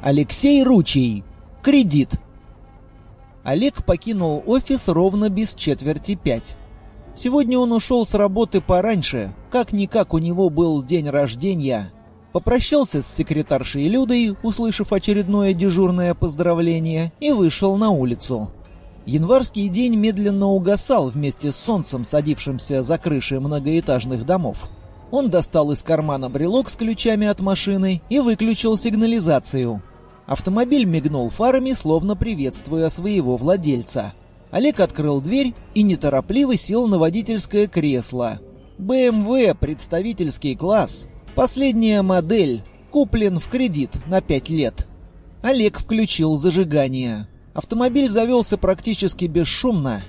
Алексей Ручей. Кредит. Олег покинул офис ровно без 4:45. Сегодня он ушел с работы пораньше. Как-никак у него был день рождения. Попрощался с секретаршей Людой, услышав очередное дежурное поздравление, и вышел на улицу. Январский день медленно угасал вместе с солнцем, садившимся за крыши многоэтажных домов. Он достал из кармана брелок с ключами от машины и выключил сигнализацию. Автомобиль мигнул фарами, словно приветствуя своего владельца. Олег открыл дверь и неторопливо сел на водительское кресло. BMW, представительский класс. Последняя модель. Куплен в кредит на 5 лет. Олег включил зажигание. Автомобиль завелся практически бесшумно.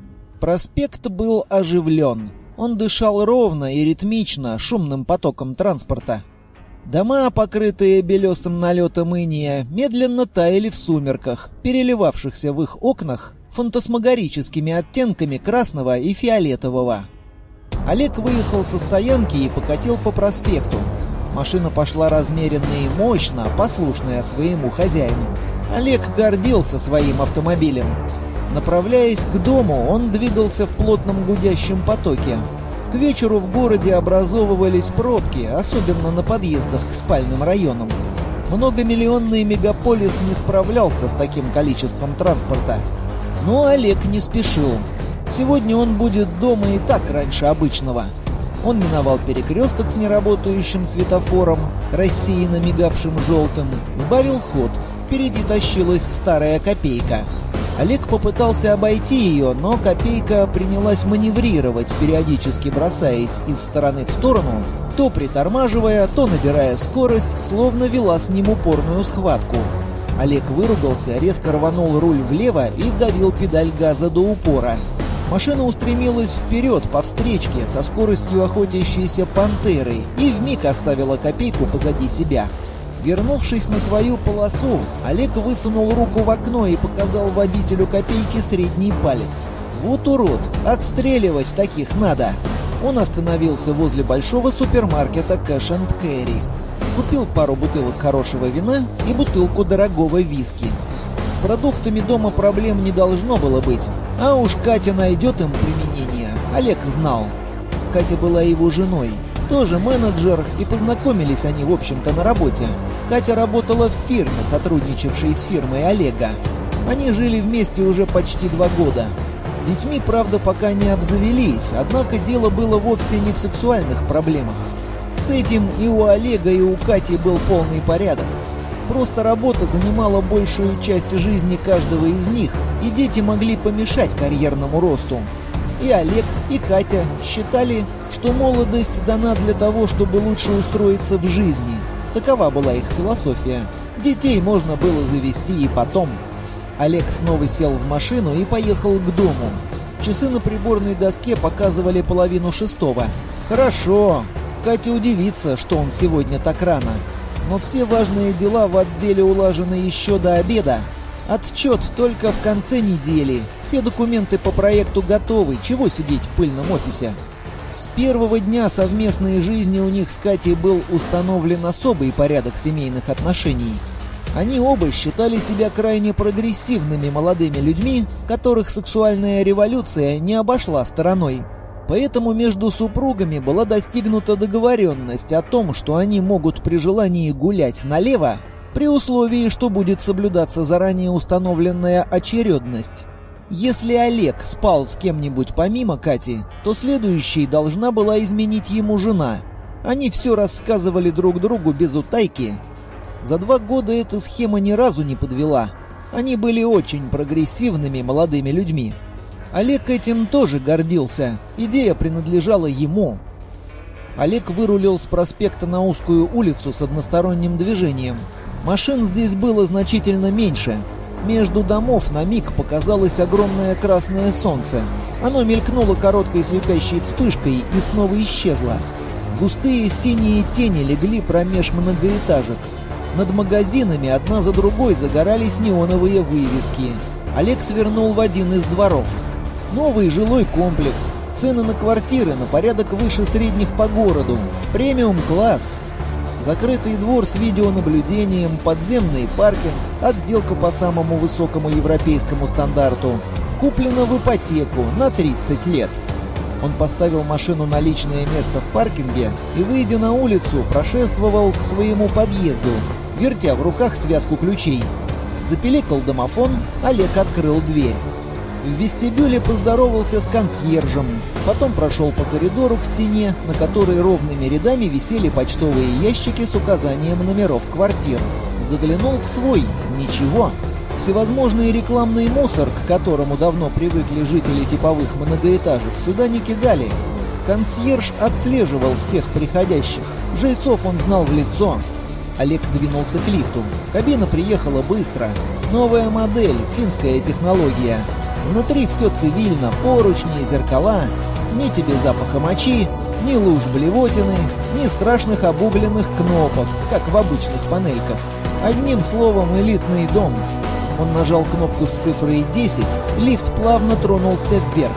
Проспект был оживлен. Он дышал ровно и ритмично, шумным потоком транспорта. Дома, покрытые белесым налетом иния, медленно таяли в сумерках, переливавшихся в их окнах фантасмагорическими оттенками красного и фиолетового. Олег выехал со стоянки и покатил по проспекту. Машина пошла размеренно и мощно, послушная своему хозяину. Олег гордился своим автомобилем. Направляясь к дому, он двигался в плотном гудящем потоке. К вечеру в городе образовывались пробки, особенно на подъездах к спальным районам. Многомиллионный мегаполис не справлялся с таким количеством транспорта. Но Олег не спешил. Сегодня он будет дома и так раньше обычного. Он миновал перекресток с неработающим светофором, рассеянно мигавшим желтым, сбавил ход. Впереди тащилась старая копейка. Олег попытался обойти ее, но копейка принялась маневрировать, периодически бросаясь из стороны в сторону, то притормаживая, то набирая скорость, словно вела с ним упорную схватку. Олег выругался, резко рванул руль влево и вдавил педаль газа до упора. Машина устремилась вперед по встречке со скоростью охотящейся пантеры и вмиг оставила копейку позади себя. Вернувшись на свою полосу, Олег высунул руку в окно и показал водителю копейки средний палец. «Вот урод! Отстреливать таких надо!» Он остановился возле большого супермаркета Cash and Carry. Купил пару бутылок хорошего вина и бутылку дорогого виски. С продуктами дома проблем не должно было быть, а уж Катя найдет им применение, Олег знал. Катя была его женой. Тоже менеджер, и познакомились они, в общем-то, на работе. Катя работала в фирме, сотрудничавшей с фирмой Олега. Они жили вместе уже почти 2 года. Детьми, правда, пока не обзавелись, однако дело было вовсе не в сексуальных проблемах. С этим и у Олега, и у Кати был полный порядок. Просто работа занимала большую часть жизни каждого из них, и дети могли помешать карьерному росту. И Олег, и Катя считали, что молодость дана для того, чтобы лучше устроиться в жизни. Такова была их философия. Детей можно было завести и потом. Олег снова сел в машину и поехал к дому. Часы на приборной доске показывали 5:30. Хорошо. Катя удивится, что он сегодня так рано. Но все важные дела в отделе улажены еще до обеда. Отчет только в конце недели. Все документы по проекту готовы. Чего сидеть в пыльном офисе? С первого дня совместной жизни у них с Катей был установлен особый порядок семейных отношений. Они оба считали себя крайне прогрессивными молодыми людьми, которых сексуальная революция не обошла стороной. Поэтому между супругами была достигнута договоренность о том, что они могут при желании гулять налево, при условии, что будет соблюдаться заранее установленная очередность. Если Олег спал с кем-нибудь помимо Кати, то следующей должна была изменить ему жена. Они все рассказывали друг другу без утайки. За 2 года эта схема ни разу не подвела. Они были очень прогрессивными молодыми людьми. Олег этим тоже гордился. Идея принадлежала ему. Олег вырулил с проспекта на узкую улицу с односторонним движением. Машин здесь было значительно меньше. Между домов на миг показалось огромное красное солнце. Оно мелькнуло короткой слепящей вспышкой и снова исчезло. Густые синие тени легли промеж многоэтажек. Над магазинами одна за другой загорались неоновые вывески. Олег свернул в один из дворов. Новый жилой комплекс. Цены на квартиры на порядок выше средних по городу. Премиум-класс. закрытый двор с видеонаблюдением, подземный паркинг, отделка по самому высокому европейскому стандарту. Куплено в ипотеку на 30 лет. Он поставил машину на личное место в паркинге и, выйдя на улицу, прошествовал к своему подъезду, вертя в руках связку ключей. Запеликал домофон, Олег открыл дверь. В вестибюле поздоровался с консьержем, потом прошел по коридору к стене, на которой ровными рядами висели почтовые ящики с указанием номеров квартир. Заглянул в свой. Ничего. Всевозможный рекламный мусор, к которому давно привыкли жители типовых многоэтажек, сюда не кидали. Консьерж отслеживал всех приходящих. Жильцов он знал в лицо. Олег двинулся к лифту. Кабина приехала быстро. Новая модель, финская технология. Внутри все цивильно, поручни, зеркала. Ни тебе запаха мочи, ни луж блевотины, ни страшных обугленных кнопок, как в обычных панельках. Одним словом, элитный дом. Он нажал кнопку с цифрой 10, лифт плавно тронулся вверх.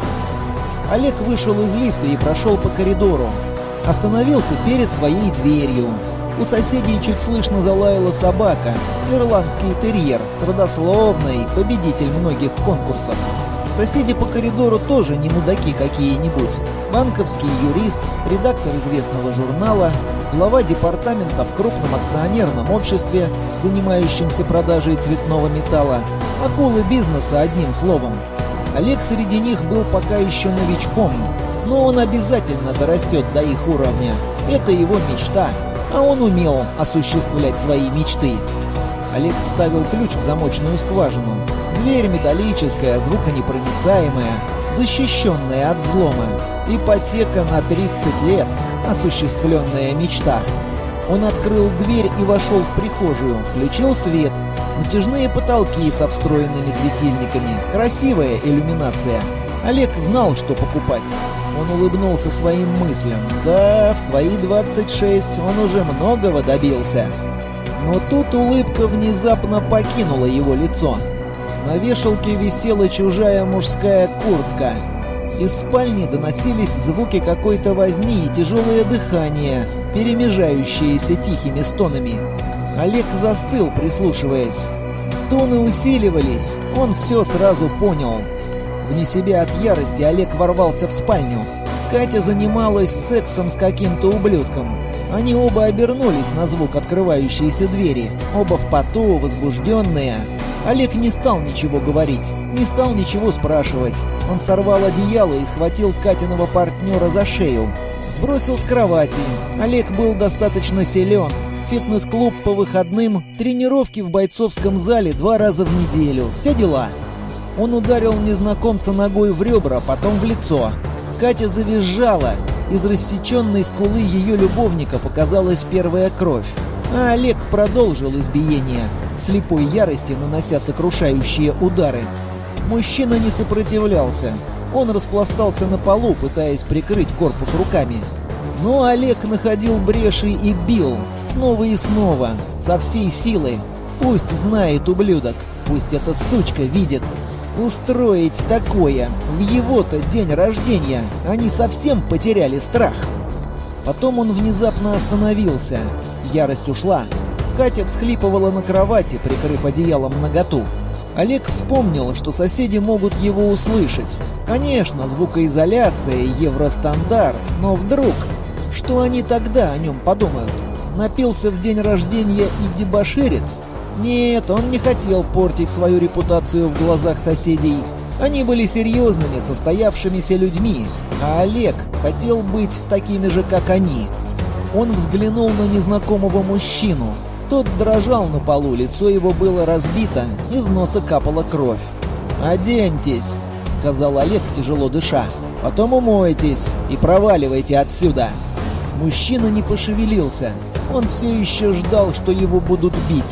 Олег вышел из лифта и прошел по коридору. Остановился перед своей дверью. У соседей чуть слышно залаяла собака, ирландский терьер с родословной, победитель многих конкурсов. Соседи по коридору тоже не мудаки какие-нибудь. Банковский юрист, редактор известного журнала, глава департамента в крупном акционерном обществе, занимающемся продажей цветного металла. Акулы бизнеса, одним словом. Олег среди них был пока еще новичком, но он обязательно дорастет до их уровня. Это его мечта. А он умел осуществлять свои мечты. Олег вставил ключ в замочную скважину. Дверь металлическая, звуконепроницаемая, защищенная от взлома. Ипотека на 30 лет. Осуществленная мечта. Он открыл дверь и вошел в прихожую, включил свет. Натяжные потолки со встроенными светильниками. Красивая иллюминация. Олег знал, что покупать. Он улыбнулся своим мыслям. Да, в свои 26 он уже многого добился. Но тут улыбка внезапно покинула его лицо. На вешалке висела чужая мужская куртка. Из спальни доносились звуки какой-то возни и тяжелое дыхание, перемежающиеся тихими стонами. Олег застыл, прислушиваясь. Стоны усиливались, он все сразу понял. Вне себя от ярости Олег ворвался в спальню. Катя занималась сексом с каким-то ублюдком. Они оба обернулись на звук открывающейся двери. Оба в поту, возбужденные. Олег не стал ничего говорить, не стал ничего спрашивать. Он сорвал одеяло и схватил Катиного партнера за шею. Сбросил с кровати. Олег был достаточно силен. Фитнес-клуб по выходным, тренировки в бойцовском зале 2 раза в неделю. Все дела. Он ударил незнакомца ногой в ребра, потом в лицо. Катя завизжала. Из рассеченной скулы ее любовника показалась первая кровь. А Олег продолжил избиение, в слепой ярости нанося сокрушающие удары. Мужчина не сопротивлялся. Он распластался на полу, пытаясь прикрыть корпус руками. Но Олег находил бреши и бил. Снова и снова. Со всей силы. Пусть знает ублюдок. Пусть эта сучка видит. Устроить такое в его-то день рождения. Они совсем потеряли страх. Потом он внезапно остановился. Ярость ушла. Катя всхлипывала на кровати, прикрыв одеялом наготу. Олег вспомнил, что соседи могут его услышать. Конечно, звукоизоляция, евростандарт, но вдруг... Что они тогда о нем подумают? Напился в день рождения и дебоширит? Нет, он не хотел портить свою репутацию в глазах соседей. Они были серьезными, состоявшимися людьми, а Олег хотел быть такими же, как они. Он взглянул на незнакомого мужчину. Тот дрожал на полу, лицо его было разбито, из носа капала кровь. «Оденьтесь», — сказал Олег, тяжело дыша. «Потом умойтесь и проваливайте отсюда». Мужчина не пошевелился. Он все еще ждал, что его будут бить.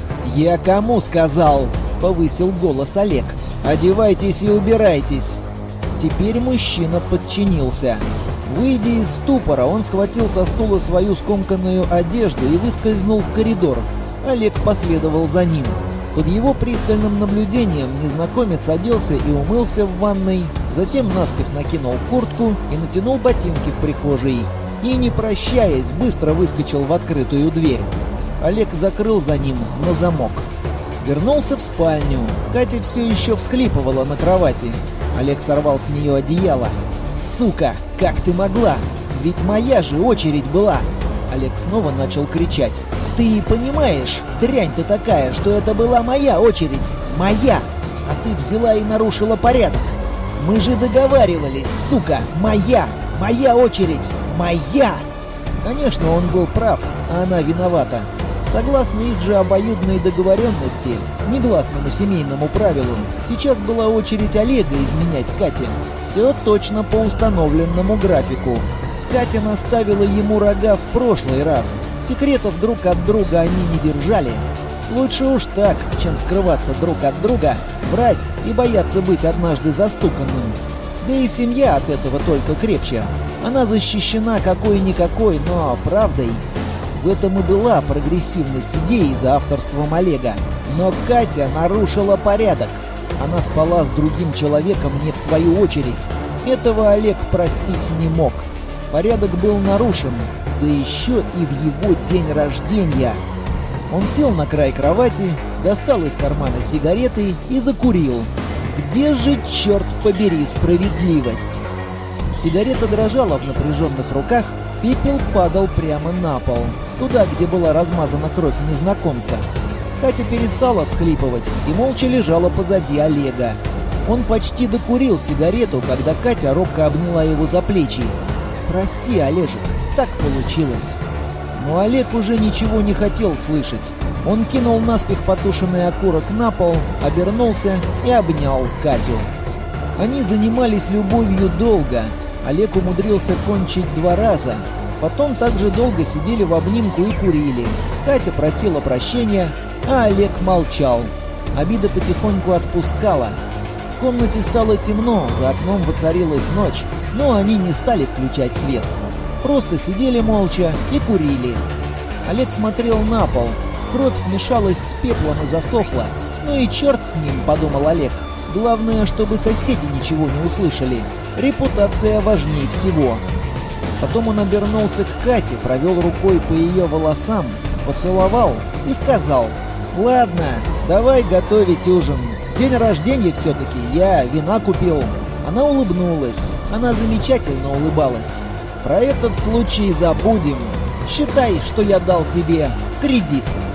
«Я кому сказал?» — повысил голос Олег. «Одевайтесь и убирайтесь». Теперь мужчина подчинился. Выйдя из ступора, он схватил со стула свою скомканную одежду и выскользнул в коридор. Олег последовал за ним. Под его пристальным наблюдением незнакомец оделся и умылся в ванной, затем наспех накинул куртку и натянул ботинки в прихожей. и, не прощаясь, быстро выскочил в открытую дверь. Олег закрыл за ним на замок. Вернулся в спальню. Катя все еще всхлипывала на кровати. Олег сорвал с нее одеяло. «Сука, как ты могла? Ведь моя же очередь была!» Олег снова начал кричать. «Ты понимаешь, дрянь ты такая, что это была моя очередь! Моя! А ты взяла и нарушила порядок! Мы же договаривались, сука! Моя! Моя очередь! Моя!» Конечно, он был прав, а она виновата. Согласно их же обоюдной договоренности, негласному семейному правилу, сейчас была очередь Олега изменять Кате. Все точно по установленному графику. Катя наставила ему рога в прошлый раз. Секретов друг от друга они не держали. Лучше уж так, чем скрываться друг от друга, врать и бояться быть однажды застуканным. Да и семья от этого только крепче. Она защищена какой-никакой, но правдой. В этом и была прогрессивность идеи за авторством Олега. Но Катя нарушила порядок. Она спала с другим человеком не в свою очередь. Этого Олег простить не мог. Порядок был нарушен, да еще и в его день рождения. Он сел на край кровати, достал из кармана сигареты и закурил. Где же, черт побери, справедливость? Сигарета дрожала в напряженных руках, пепел падал прямо на пол, туда, где была размазана кровь незнакомца. Катя перестала всхлипывать и молча лежала позади Олега. Он почти докурил сигарету, когда Катя робко обняла его за плечи. «Прости, Олежек, так получилось». Но Олег уже ничего не хотел слышать. Он кинул наспех потушенный окурок на пол, обернулся и обнял Катю. Они занимались любовью долго. Олег умудрился кончить 2 раза. Потом также долго сидели в обнимку и курили. Катя просила прощения, а Олег молчал. Обида потихоньку отпускала. В комнате стало темно, за окном воцарилась ночь, но они не стали включать свет. Просто сидели молча и курили. Олег смотрел на пол. Кровь смешалась с пеплом и засохла. «Ну и черт с ним», — подумал Олег. «Главное, чтобы соседи ничего не услышали. Репутация важнее всего». Потом он обернулся к Кате, провел рукой по ее волосам, поцеловал и сказал: «Ладно, давай готовить ужин. День рождения все-таки, я вина купил». Она улыбнулась. Она замечательно улыбалась. «Про этот случай забудем. Считай, что я дал тебе кредит».